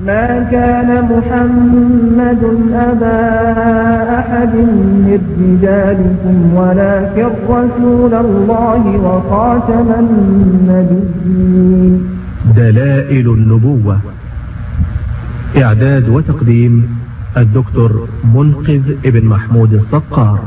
ما كان محمد أبا أحد من رجالكم ولكن رسول الله وخاتم النبيين. دلائل النبوة. إعداد وتقديم الدكتور منقذ ابن محمود الصقار.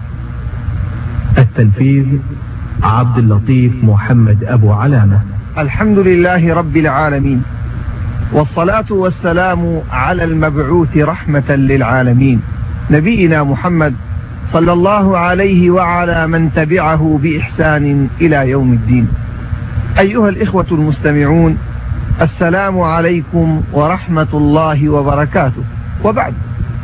التنفيذ عبد اللطيف محمد أبو علامة. الحمد لله رب العالمين، والصلاة والسلام على المبعوث رحمة للعالمين نبينا محمد صلى الله عليه وعلى من تبعه بإحسان إلى يوم الدين. أيها الإخوة المستمعون، السلام عليكم ورحمة الله وبركاته. وبعد،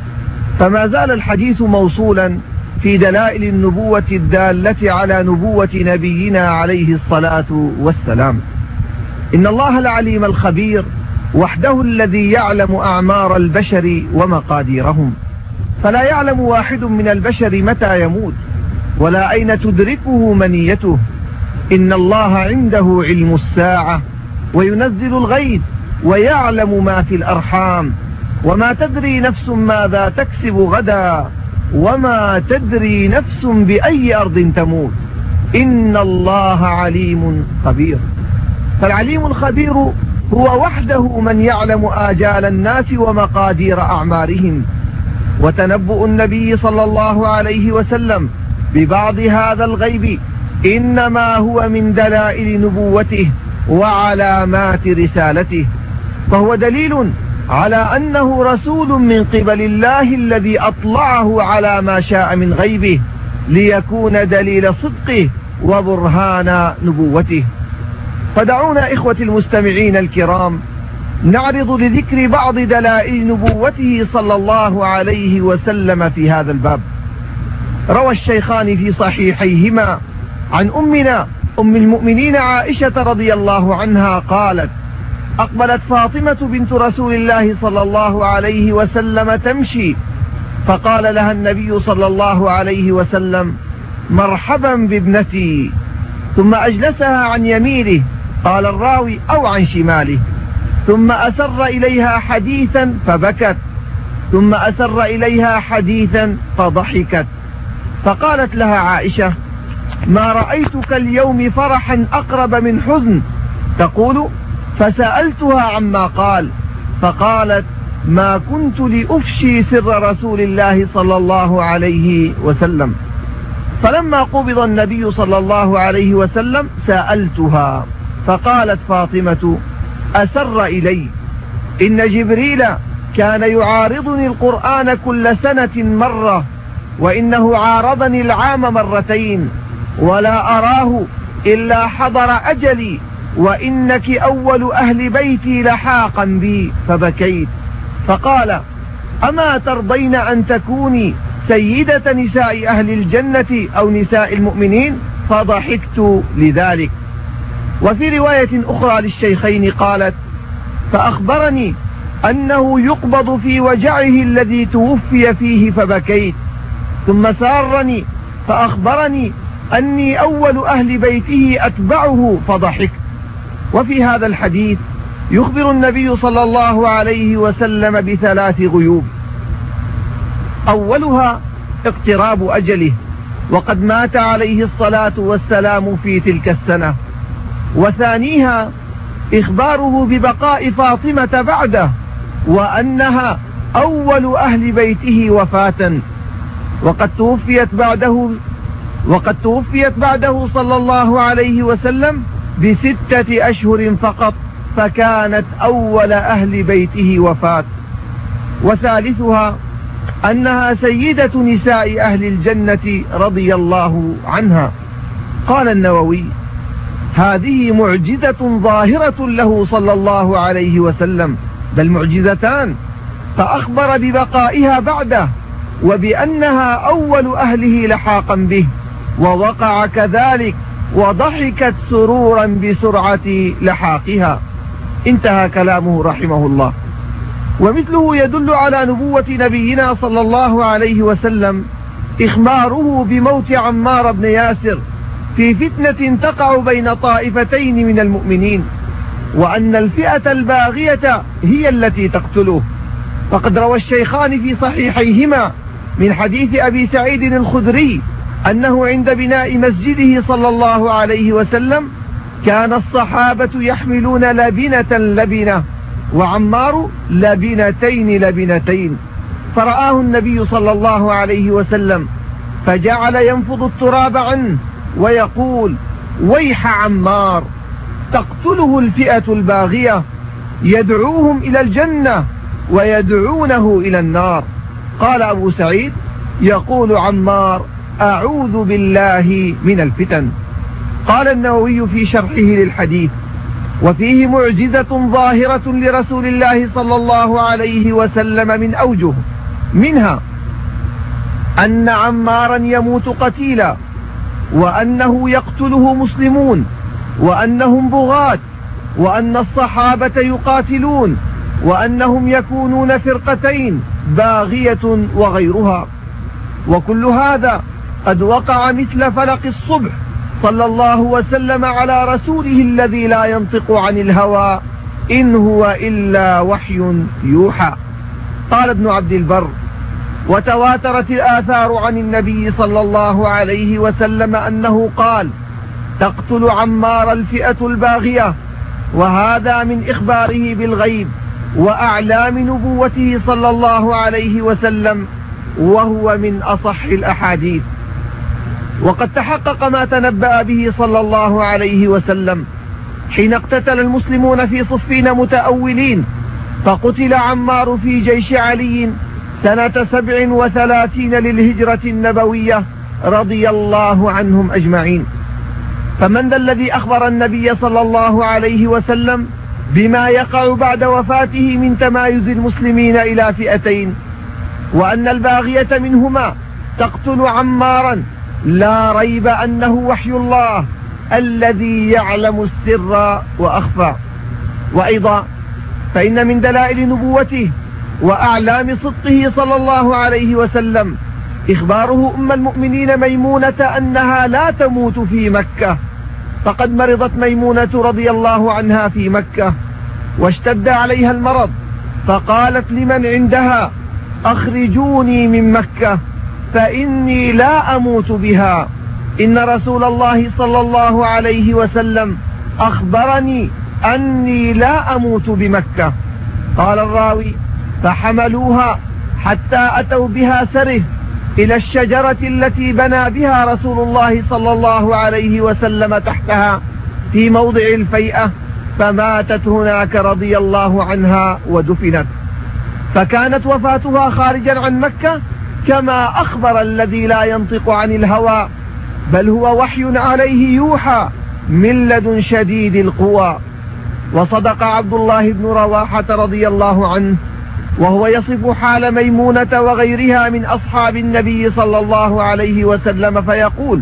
فما زال الحديث موصولا في دلائل النبوة الدالة على نبوة نبينا عليه الصلاة والسلام. إن الله العليم الخبير وحده الذي يعلم أعمار البشر ومقاديرهم، فلا يعلم واحد من البشر متى يموت ولا أين تدركه منيته. إن الله عنده علم الساعة وينزل الغيث ويعلم ما في الأرحام، وما تدري نفس ماذا تكسب غدا، وما تدري نفس بأي أرض تموت. إن الله عليم خبير. فالعليم الخبير هو وحده من يعلم آجال الناس ومقادير أعمارهم. وتنبؤ النبي صلى الله عليه وسلم ببعض هذا الغيب إنما هو من دلائل نبوته وعلامات رسالته، فهو دليل على أنه رسول من قبل الله الذي أطلعه على ما شاء من غيبه ليكون دليل صدقه وبرهان نبوته. فدعونا إخوة المستمعين الكرام نعرض لذكر بعض دلائل نبوته صلى الله عليه وسلم في هذا الباب. روى الشيخان في صحيحيهما عن أمنا أم المؤمنين عائشة رضي الله عنها قالت: أقبلت فاطمة بنت رسول الله صلى الله عليه وسلم تمشي، فقال لها النبي صلى الله عليه وسلم: مرحبا بابنتي، ثم أجلسها عن يمينه، قال الراوي، أو عن شماله، ثم أسر إليها حديثا فبكت، ثم أسر إليها حديثا فضحكت، فقالت لها عائشة: ما رأيتك اليوم فرحا أقرب من حزن. تقول: فسألتها عما قال، فقالت: ما كنت لأفشي سر رسول الله صلى الله عليه وسلم. فلما قبض النبي صلى الله عليه وسلم سألتها، فقالت فاطمة: أسر إلي، إن جبريل كان يعارضني القرآن كل سنة مرة، وإنه عارضني العام مرتين، ولا أراه إلا حضر أجلي، وإنك أول أهل بيتي لحاقا بي. فبكيت، فقال: أما ترضين أن تكوني سيدة نساء أهل الجنة أو نساء المؤمنين؟ فضحكت لذلك. وفي رواية أخرى للشيخين قالت: فأخبرني أنه يقبض في وجعه الذي توفي فيه فبكيت، ثم سارني فأخبرني أني أول أهل بيته أتبعه فضحكت. وفي هذا الحديث يخبر النبي صلى الله عليه وسلم بثلاث غيوب: أولها اقتراب أجله، وقد مات عليه الصلاة والسلام في تلك السنة. وثانيها إخباره ببقاء فاطمة بعده، وأنها أول أهل بيته وفاة، وقد توفيت بعده صلى الله عليه وسلم ب6 أشهر فقط، فكانت أول أهل بيته وفاة. وثالثها أنها سيدة نساء أهل الجنة رضي الله عنها. قال النووي: هذه معجزة ظاهرة له صلى الله عليه وسلم، بل معجزتان، فأخبر ببقائها بعده وبأنها أول أهله لحاقا به، ووقع كذلك، وضحكت سرورا بسرعة لحاقها. انتهى كلامه رحمه الله. ومثله يدل على نبوة نبينا صلى الله عليه وسلم إخباره بموت عمار بن ياسر في فتنة تقع بين طائفتين من المؤمنين، وأن الفئة الباغية هي التي تقتله. فقد روى الشيخان في صحيحيهما من حديث أبي سعيد الخدري أنه عند بناء مسجده صلى الله عليه وسلم كان الصحابة يحملون لبنة وعمار لبنتين، فرآه النبي صلى الله عليه وسلم فجعل ينفض التراب عنه ويقول: ويح عمار، تقتله الفئة الباغية، يدعوهم إلى الجنة ويدعونه إلى النار. قال أبو سعيد: يقول عمار: أعوذ بالله من الفتن. قال النووي في شرحه للحديث: وفيه معجزة ظاهرة لرسول الله صلى الله عليه وسلم من أوجه، منها أن عمارا يموت قتيلا، وأنه يقتله مسلمون، وأنهم بغاة، وأن الصحابة يقاتلون، وأنهم يكونون فرقتين باغية وغيرها. وكل هذا قد وقع مثل فلق الصبح صلى الله وسلم على رسوله الذي لا ينطق عن الهوى إن هو إلا وحي يوحى. قال ابن عبد البر: وتواترت الآثار عن النبي صلى الله عليه وسلم أنه قال: تقتل عمار الفئة الباغية، وهذا من إخباره بالغيب وأعلام نبوته صلى الله عليه وسلم، وهو من أصح الأحاديث. وقد تحقق ما تنبأ به صلى الله عليه وسلم حين اقتتل المسلمون في صفين متأولين، فقتل عمار في جيش علي سنة 37 للهجرة النبوية رضي الله عنهم أجمعين. فمن ذا الذي أخبر النبي صلى الله عليه وسلم بما يقع بعد وفاته من تمايز المسلمين إلى فئتين، وأن الباغية منهما تقتل عمارا، لا ريب أنه وحي الله الذي يعلم السر وأخفى. وأيضا فإن من دلائل نبوته وأعلام صدقه صلى الله عليه وسلم إخباره أم المؤمنين ميمونة أنها لا تموت في مكة، فقد مرضت ميمونة رضي الله عنها في مكة واشتد عليها المرض، فقالت لمن عندها: أخرجوني من مكة فإني لا أموت بها، إن رسول الله صلى الله عليه وسلم أخبرني أني لا أموت بمكة. قال الراوي: فحملوها حتى أتوا بها سره إلى الشجرة التي بنى بها رسول الله صلى الله عليه وسلم تحتها في موضع الفيئة، فماتت هناك رضي الله عنها ودفنت. فكانت وفاتها خارجا عن مكة كما أخبر الذي لا ينطق عن الهوى، بل هو وحي عليه يوحى من لدن شديد القوى. وصدق عبد الله بن رواحة رضي الله عنه وهو يصف حال ميمونة وغيرها من أصحاب النبي صلى الله عليه وسلم فيقول: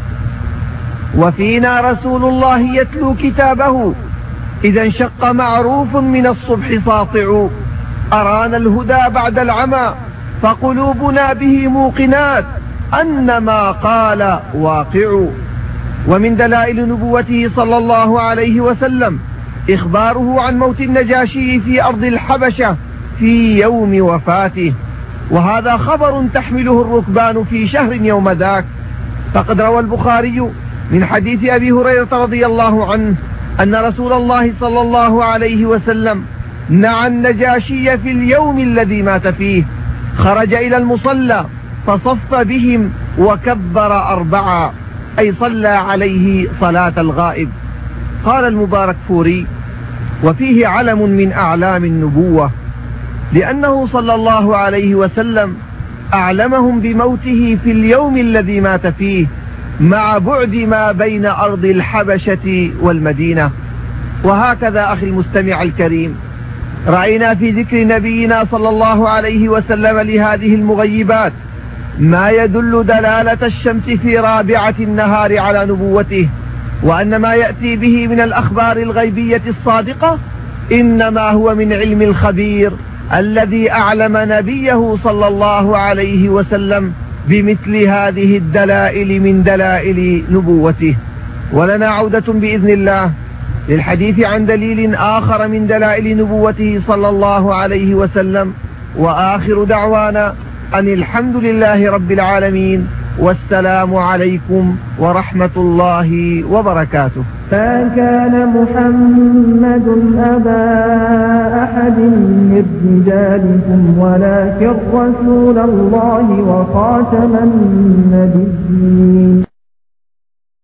وفينا رسول الله يتلو كتابه إذا انشق معروف من الصبح ساطع، أرانا الهدى بعد العمى فقلوبنا به موقنات أن ما قال واقع. ومن دلائل نبوته صلى الله عليه وسلم إخباره عن موت النجاشي في أرض الحبشة في يوم وفاته، وهذا خبر تحمله الركبان في شهر يوم ذاك. فقد روى البخاري من حديث أبي هريرة رضي الله عنه أن رسول الله صلى الله عليه وسلم نعى النجاشي في اليوم الذي مات فيه، خرج إلى المصلى فصف بهم وكبر 4، أي صلى عليه صلاة الغائب. قال المبارك فوري: وفيه علم من أعلام النبوة، لأنه صلى الله عليه وسلم أعلمهم بموته في اليوم الذي مات فيه، مع بعد ما بين أرض الحبشة والمدينة. وهكذا أخي المستمع الكريم، رأينا في ذكر نبينا صلى الله عليه وسلم لهذه المغيبات ما يدل دلالة الشمس في رابعة النهار على نبوته، وأن ما يأتي به من الأخبار الغيبية الصادقة إنما هو من علم الخبير الذي أعلم نبيه صلى الله عليه وسلم بمثل هذه الدلائل من دلائل نبوته. ولنا عودة بإذن الله للحديث عن دليل آخر من دلائل نبوته صلى الله عليه وسلم. وآخر دعوانا أن الحمد لله رب العالمين، والسلام عليكم ورحمة الله وبركاته. ما كان محمد أبا أحد من رجالكم ولكن رسول الله وخاتم النبيين.